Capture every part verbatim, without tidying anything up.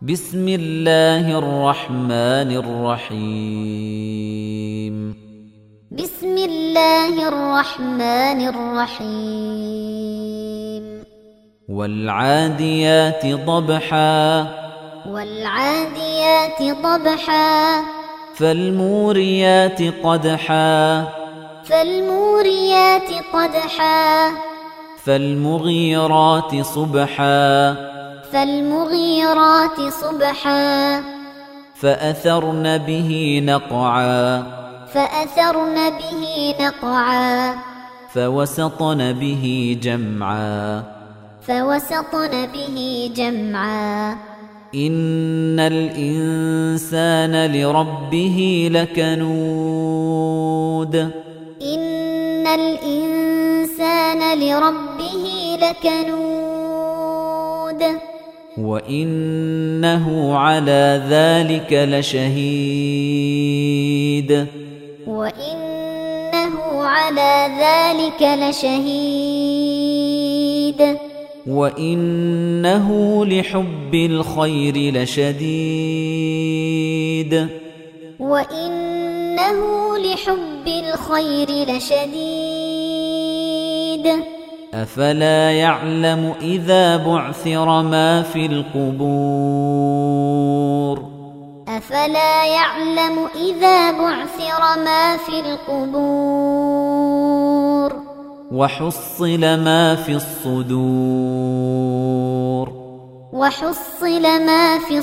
بسم الله الرحمن الرحيم بسم الله الرحمن الرحيم والعاديات ضبحا والعاديات ضبحا فالموريات قدحا فالموريات قدحا فالمغيرات صبحا فالمغيرات صبحا فأثرن به نقعا فأثرن به نقعا فوسطن به جمعا فوسطن به جمعا إن الإنسان لربه لكنود إن الإنسان لربه لكنود وإنه على ذلك لشهيد وإنه على ذلك لشهيد وإنه لحب الخير لشديد وإنه لحب الخير لشديد أفلا يعلم إذا بعثر ما في القبور أفلا يعلم إذا بعثر ما في القبور وحصل ما في الصدور وحصل ما في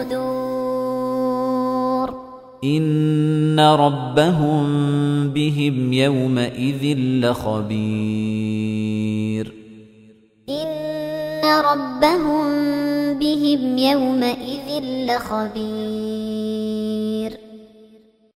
الصدور إن ربهم بهم يومئذ لخبير إن ربهم بهم يومئذ لخبير